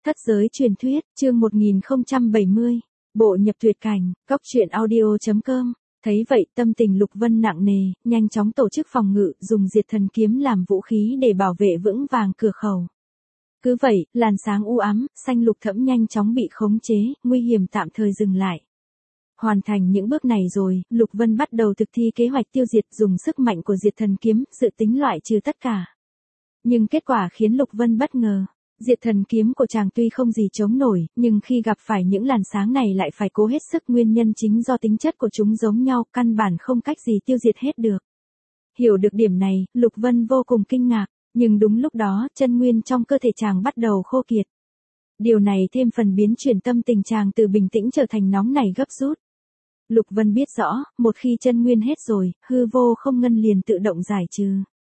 Thất giới truyền thuyết, chương 1070, bộ nhập tuyệt cảnh, góc truyện audio.com. Thấy vậy, tâm tình Lục Vân nặng nề, nhanh chóng tổ chức phòng ngự, dùng diệt thần kiếm làm vũ khí để bảo vệ vững vàng cửa khẩu. Cứ vậy, làn sáng u ám, xanh lục thẫm nhanh chóng bị khống chế, nguy hiểm tạm thời dừng lại. Hoàn thành những bước này rồi, Lục Vân bắt đầu thực thi kế hoạch tiêu diệt, dùng sức mạnh của diệt thần kiếm, dự tính loại trừ tất cả. Nhưng kết quả khiến Lục Vân bất ngờ. Diệt thần kiếm của chàng tuy không gì chống nổi, nhưng khi gặp phải những làn sáng này lại phải cố hết sức, nguyên nhân chính do tính chất của chúng giống nhau, căn bản không cách gì tiêu diệt hết được. Hiểu được điểm này, Lục Vân vô cùng kinh ngạc, nhưng đúng lúc đó, chân nguyên trong cơ thể chàng bắt đầu khô kiệt. Điều này thêm phần biến chuyển tâm tình chàng từ bình tĩnh trở thành nóng nảy gấp rút. Lục Vân biết rõ, một khi chân nguyên hết rồi, hư vô không ngân liền tự động giải trừ.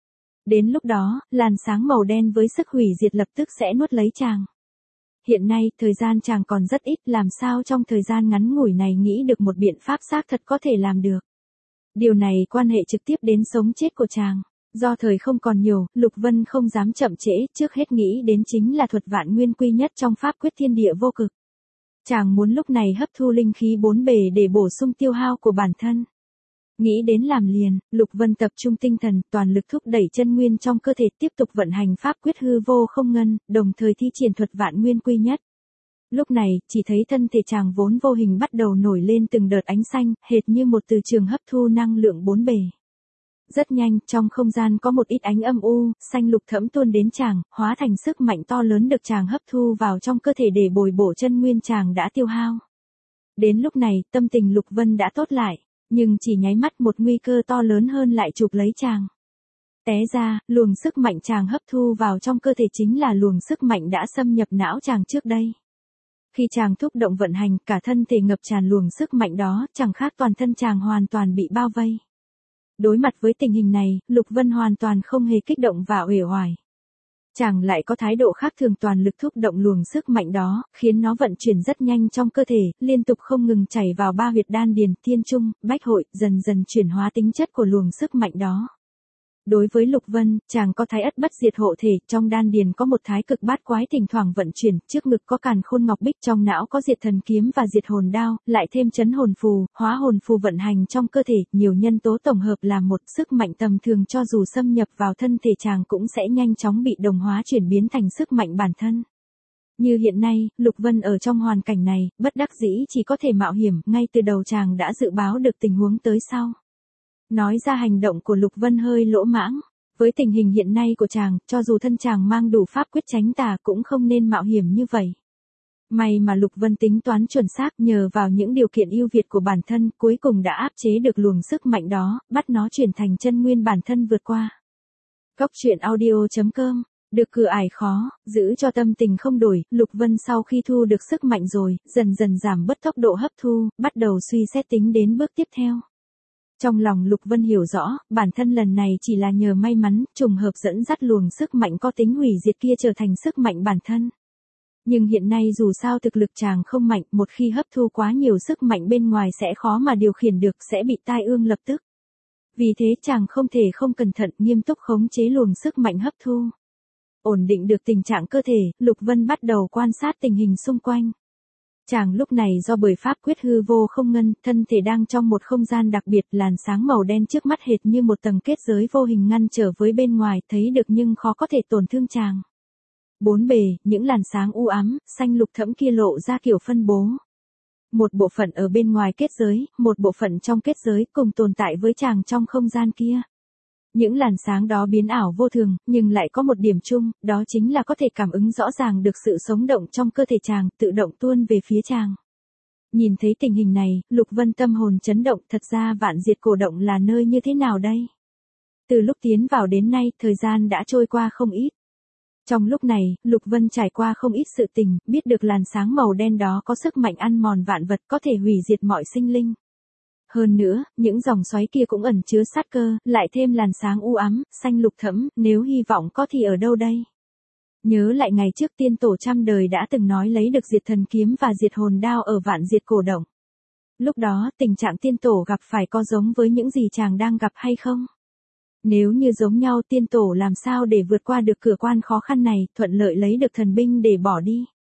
Đến lúc đó, làn sáng màu đen với sức hủy diệt lập tức sẽ nuốt lấy chàng. Hiện nay, thời gian chàng còn rất ít, làm sao trong thời gian ngắn ngủi này nghĩ được một biện pháp xác thật có thể làm được. Điều này quan hệ trực tiếp đến sống chết của chàng. Do thời không còn nhiều, Lục Vân không dám chậm trễ, trước hết nghĩ đến chính là thuật vạn nguyên quy nhất trong pháp quyết thiên địa vô cực. Chàng muốn lúc này hấp thu linh khí bốn bề để bổ sung tiêu hao của bản thân. Nghĩ đến làm liền, Lục Vân tập trung tinh thần, toàn lực thúc đẩy chân nguyên trong cơ thể, tiếp tục vận hành pháp quyết hư vô không ngân, đồng thời thi triển thuật vạn nguyên quy nhất. Lúc này, chỉ thấy thân thể chàng vốn vô hình bắt đầu nổi lên từng đợt ánh xanh, hệt như một từ trường hấp thu năng lượng bốn bề. Rất nhanh, trong không gian có một ít ánh âm u, xanh lục thẫm tuôn đến chàng, hóa thành sức mạnh to lớn được chàng hấp thu vào trong cơ thể để bồi bổ chân nguyên chàng đã tiêu hao. Đến lúc này, tâm tình Lục Vân đã tốt lại. Nhưng chỉ nháy mắt một nguy cơ to lớn hơn lại chụp lấy chàng. Té ra, luồng sức mạnh chàng hấp thu vào trong cơ thể chính là luồng sức mạnh đã xâm nhập não chàng trước đây. Khi chàng thúc động vận hành, cả thân thể ngập tràn luồng sức mạnh đó, chẳng khác toàn thân chàng hoàn toàn bị bao vây. Đối mặt với tình hình này, Lục Vân hoàn toàn không hề kích động và uể oải. Chàng lại có thái độ khác thường, toàn lực thúc động luồng sức mạnh đó, khiến nó vận chuyển rất nhanh trong cơ thể, liên tục không ngừng chảy vào ba huyệt đan điền, thiên trung, bách hội, dần dần chuyển hóa tính chất của luồng sức mạnh đó. Đối với Lục Vân, chàng có thái ất bất diệt hộ thể, trong đan điền có một thái cực bát quái thỉnh thoảng vận chuyển, trước ngực có càn khôn ngọc bích, trong não có diệt thần kiếm và diệt hồn đao, lại thêm chấn hồn phù, hóa hồn phù vận hành trong cơ thể, nhiều nhân tố tổng hợp làm một sức mạnh tầm thường, cho dù xâm nhập vào thân thể chàng cũng sẽ nhanh chóng bị đồng hóa chuyển biến thành sức mạnh bản thân. Như hiện nay, Lục Vân ở trong hoàn cảnh này, bất đắc dĩ chỉ có thể mạo hiểm, ngay từ đầu chàng đã dự báo được tình huống tới sau. Nói ra hành động của Lục Vân hơi lỗ mãng. Với tình hình hiện nay của chàng, cho dù thân chàng mang đủ pháp quyết tránh tà cũng không nên mạo hiểm như vậy. May mà Lục Vân tính toán chuẩn xác, nhờ vào những điều kiện ưu việt của bản thân, cuối cùng đã áp chế được luồng sức mạnh đó, bắt nó chuyển thành chân nguyên bản thân vượt qua. Góc truyện audio.com. Được cửa ải khó, giữ cho tâm tình không đổi, Lục Vân sau khi thu được sức mạnh rồi, dần dần giảm bớt tốc độ hấp thu, bắt đầu suy xét tính đến bước tiếp theo. Trong lòng Lục Vân hiểu rõ, bản thân lần này chỉ là nhờ may mắn, trùng hợp dẫn dắt luồng sức mạnh có tính hủy diệt kia trở thành sức mạnh bản thân. Nhưng hiện nay dù sao thực lực chàng không mạnh, một khi hấp thu quá nhiều sức mạnh bên ngoài sẽ khó mà điều khiển được, sẽ bị tai ương lập tức. Vì thế chàng không thể không cẩn thận, nghiêm túc khống chế luồng sức mạnh hấp thu. Ổn định được tình trạng cơ thể, Lục Vân bắt đầu quan sát tình hình xung quanh. Chàng lúc này do bởi pháp quyết hư vô không ngân, thân thể đang trong một không gian đặc biệt, làn sáng màu đen trước mắt hệt như một tầng kết giới vô hình ngăn trở với bên ngoài, thấy được nhưng khó có thể tổn thương chàng. Bốn bề, những làn sáng u ám, xanh lục thẫm kia lộ ra kiểu phân bố. Một bộ phận ở bên ngoài kết giới, một bộ phận trong kết giới cùng tồn tại với chàng trong không gian kia. Những làn sáng đó biến ảo vô thường, nhưng lại có một điểm chung, đó chính là có thể cảm ứng rõ ràng được sự sống động trong cơ thể chàng, tự động tuôn về phía chàng. Nhìn thấy tình hình này, Lục Vân tâm hồn chấn động, thật ra vạn diệt cổ động là nơi như thế nào đây? Từ lúc tiến vào đến nay, thời gian đã trôi qua không ít. Trong lúc này, Lục Vân trải qua không ít sự tình, biết được làn sáng màu đen đó có sức mạnh ăn mòn vạn vật, có thể hủy diệt mọi sinh linh. Hơn nữa, những dòng xoáy kia cũng ẩn chứa sát cơ, lại thêm làn sáng u ám, xanh lục thẫm, nếu hy vọng có thì ở đâu đây? Nhớ lại ngày trước tiên tổ trăm đời đã từng nói lấy được diệt thần kiếm và diệt hồn đao ở vạn diệt cổ động. Lúc đó, tình trạng tiên tổ gặp phải có giống với những gì chàng đang gặp hay không? Nếu như giống nhau, tiên tổ làm sao để vượt qua được cửa quan khó khăn này, thuận lợi lấy được thần binh để bỏ đi?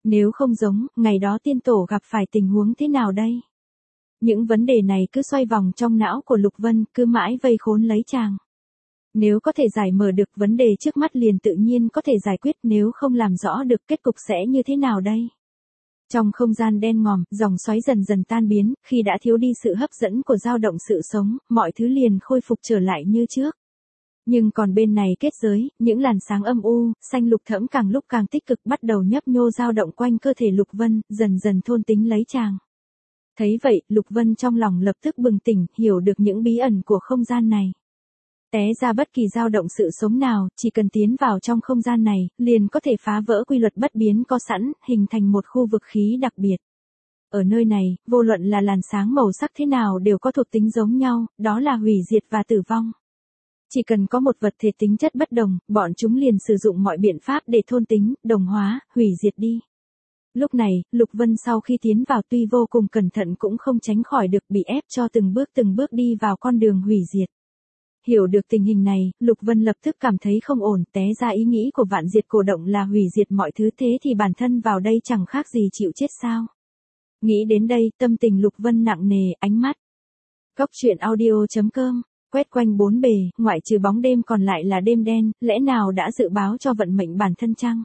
Nếu không giống, ngày đó tiên tổ gặp phải tình huống thế nào đây? Những vấn đề này cứ xoay vòng trong não của Lục Vân, cứ mãi vây khốn lấy chàng. Nếu có thể giải mở được vấn đề trước mắt liền tự nhiên có thể giải quyết, nếu không làm rõ được kết cục sẽ như thế nào đây? Trong không gian đen ngòm, dòng xoáy dần dần tan biến, khi đã thiếu đi sự hấp dẫn của dao động sự sống, mọi thứ liền khôi phục trở lại như trước. Nhưng còn bên này kết giới, những làn sáng âm u, xanh lục thẫm càng lúc càng tích cực bắt đầu nhấp nhô dao động quanh cơ thể Lục Vân, dần dần thôn tính lấy chàng. Thấy vậy, Lục Vân trong lòng lập tức bừng tỉnh, hiểu được những bí ẩn của không gian này. Té ra bất kỳ dao động sự sống nào, chỉ cần tiến vào trong không gian này, liền có thể phá vỡ quy luật bất biến có sẵn, hình thành một khu vực khí đặc biệt. Ở nơi này, vô luận là làn sáng màu sắc thế nào đều có thuộc tính giống nhau, đó là hủy diệt và tử vong. Chỉ cần có một vật thể tính chất bất đồng, bọn chúng liền sử dụng mọi biện pháp để thôn tính, đồng hóa, hủy diệt đi. Lúc này, Lục Vân sau khi tiến vào tuy vô cùng cẩn thận cũng không tránh khỏi được bị ép cho từng bước đi vào con đường hủy diệt. Hiểu được tình hình này, Lục Vân lập tức cảm thấy không ổn, té ra ý nghĩ của vạn diệt cổ động là hủy diệt mọi thứ, thế thì bản thân vào đây chẳng khác gì chịu chết sao. Nghĩ đến đây, tâm tình Lục Vân nặng nề, ánh mắt. Cóc truyện audio.com, quét quanh bốn bề, ngoại trừ bóng đêm còn lại là đêm đen, lẽ nào đã dự báo cho vận mệnh bản thân chăng?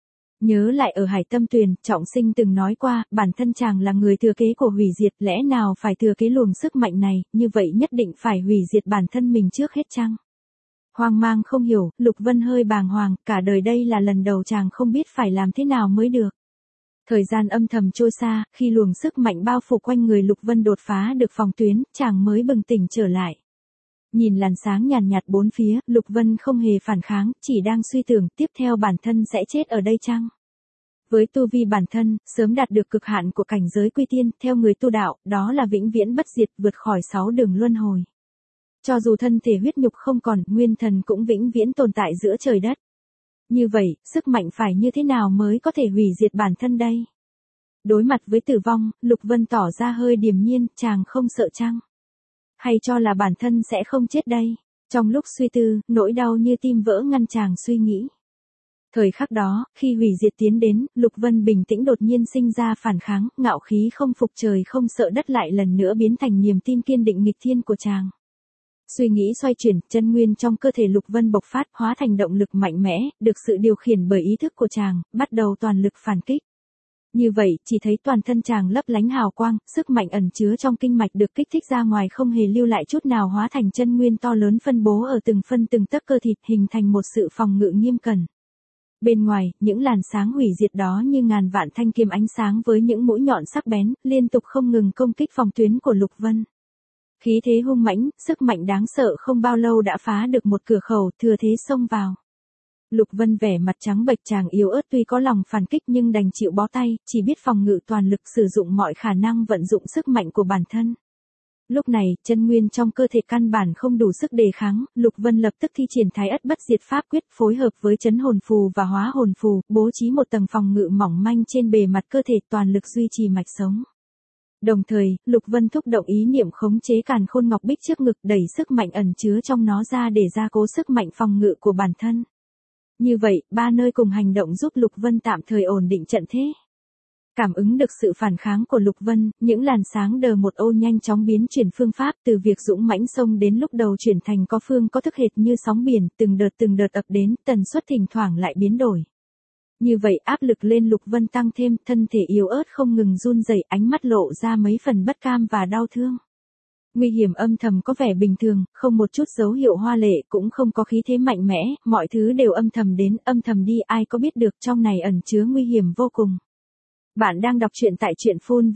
Nhớ lại ở Hải Tâm Tuyền, Trọng Sinh từng nói qua, bản thân chàng là người thừa kế của hủy diệt, lẽ nào phải thừa kế luồng sức mạnh này, như vậy nhất định phải hủy diệt bản thân mình trước hết chăng? Hoang mang không hiểu, Lục Vân hơi bàng hoàng, cả đời đây là lần đầu chàng không biết phải làm thế nào mới được. Thời gian âm thầm trôi xa, khi luồng sức mạnh bao phủ quanh người Lục Vân đột phá được phòng tuyến, chàng mới bừng tỉnh trở lại. Nhìn làn sáng nhàn nhạt bốn phía, Lục Vân không hề phản kháng, chỉ đang suy tưởng tiếp theo bản thân sẽ chết ở đây chăng? Với tu vi bản thân, sớm đạt được cực hạn của cảnh giới quy tiên, theo người tu đạo, đó là vĩnh viễn bất diệt, vượt khỏi 6 đường luân hồi. Cho dù thân thể huyết nhục không còn, nguyên thần cũng vĩnh viễn tồn tại giữa trời đất. Như vậy, sức mạnh phải như thế nào mới có thể hủy diệt bản thân đây? Đối mặt với tử vong, Lục Vân tỏ ra hơi điềm nhiên, chàng không sợ chăng? Hay cho là bản thân sẽ không chết đây? Trong lúc suy tư, nỗi đau như tim vỡ ngăn chàng suy nghĩ. Thời khắc đó, khi hủy diệt tiến đến, Lục Vân bình tĩnh đột nhiên sinh ra phản kháng, ngạo khí không phục trời không sợ đất lại lần nữa biến thành niềm tin kiên định nghịch thiên của chàng. Suy nghĩ xoay chuyển, chân nguyên trong cơ thể Lục Vân bộc phát, hóa thành động lực mạnh mẽ, được sự điều khiển bởi ý thức của chàng, bắt đầu toàn lực phản kích. Như vậy, chỉ thấy toàn thân chàng lấp lánh hào quang, sức mạnh ẩn chứa trong kinh mạch được kích thích ra ngoài không hề lưu lại chút nào, hóa thành chân nguyên to lớn phân bố ở từng phân từng tấc cơ thịt, hình thành một sự phòng ngự nghiêm cẩn. Bên ngoài, những làn sáng hủy diệt đó như ngàn vạn thanh kiếm ánh sáng với những mũi nhọn sắc bén, liên tục không ngừng công kích phòng tuyến của Lục Vân. Khí thế hung mãnh, sức mạnh đáng sợ không bao lâu đã phá được một cửa khẩu, thừa thế xông vào. Lục Vân vẻ mặt trắng bệch, chàng yếu ớt tuy có lòng phản kích nhưng đành chịu bó tay, chỉ biết phòng ngự toàn lực, sử dụng mọi khả năng vận dụng sức mạnh của bản thân. Lúc này, chân nguyên trong cơ thể căn bản không đủ sức đề kháng, Lục Vân lập tức thi triển Thái Ất Bất Diệt Pháp Quyết, phối hợp với Chấn Hồn Phù và Hóa Hồn Phù, bố trí một tầng phòng ngự mỏng manh trên bề mặt cơ thể, toàn lực duy trì mạch sống. Đồng thời, Lục Vân thúc động ý niệm khống chế Càn Khôn Ngọc Bích trước ngực, đẩy sức mạnh ẩn chứa trong nó ra để gia cố sức mạnh phòng ngự của bản thân. Như vậy, ba nơi cùng hành động giúp Lục Vân tạm thời ổn định trận thế. Cảm ứng được sự phản kháng của Lục Vân, những làn sáng đờ một ô nhanh chóng biến chuyển phương pháp, từ việc dũng mãnh xông đến lúc đầu chuyển thành có phương có thức, hệt như sóng biển, từng đợt ập đến, tần suất thỉnh thoảng lại biến đổi. Như vậy áp lực lên Lục Vân tăng thêm, thân thể yếu ớt không ngừng run rẩy, ánh mắt lộ ra mấy phần bất cam và đau thương. Nguy hiểm âm thầm có vẻ bình thường, không một chút dấu hiệu hoa lệ, cũng không có khí thế mạnh mẽ, mọi thứ đều âm thầm đến, âm thầm đi, ai có biết được trong này ẩn chứa nguy hiểm vô cùng. Bạn đang đọc truyện tại truyện phun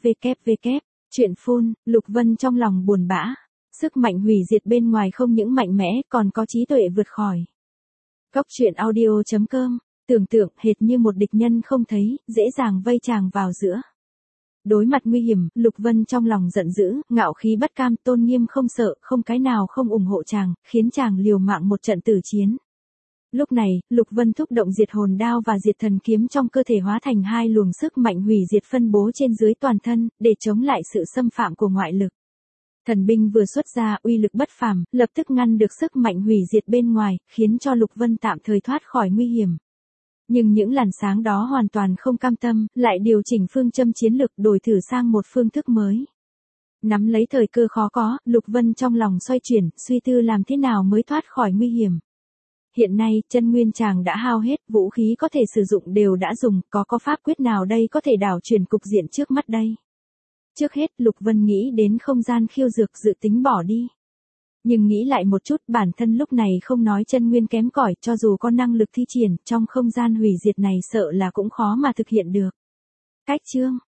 www. Truyện phun, Lục Vân trong lòng buồn bã. Sức mạnh hủy diệt bên ngoài không những mạnh mẽ, còn có trí tuệ vượt khỏi. Cóc truyện audio.com, tưởng tượng hệt như một địch nhân không thấy, dễ dàng vây chàng vào giữa. Đối mặt nguy hiểm, Lục Vân trong lòng giận dữ, ngạo khí bất cam, tôn nghiêm không sợ, không cái nào không ủng hộ chàng, khiến chàng liều mạng một trận tử chiến. Lúc này, Lục Vân thúc động diệt hồn đao và diệt thần kiếm trong cơ thể, hóa thành hai luồng sức mạnh hủy diệt phân bố trên dưới toàn thân, để chống lại sự xâm phạm của ngoại lực. Thần binh vừa xuất ra, uy lực bất phàm, lập tức ngăn được sức mạnh hủy diệt bên ngoài, khiến cho Lục Vân tạm thời thoát khỏi nguy hiểm. Nhưng những làn sáng đó hoàn toàn không cam tâm, lại điều chỉnh phương châm chiến lược đổi thử sang một phương thức mới. Nắm lấy thời cơ khó có, Lục Vân trong lòng xoay chuyển, suy tư làm thế nào mới thoát khỏi nguy hiểm. Hiện nay, chân nguyên chàng đã hao hết, vũ khí có thể sử dụng đều đã dùng, có pháp quyết nào đây có thể đảo chuyển cục diện trước mắt đây. Trước hết, Lục Vân nghĩ đến không gian khiêu dược dự tính bỏ đi. Nhưng nghĩ lại một chút, bản thân lúc này không nói chân nguyên kém cỏi, cho dù có năng lực thi triển, trong không gian hủy diệt này sợ là cũng khó mà thực hiện được. Cách chương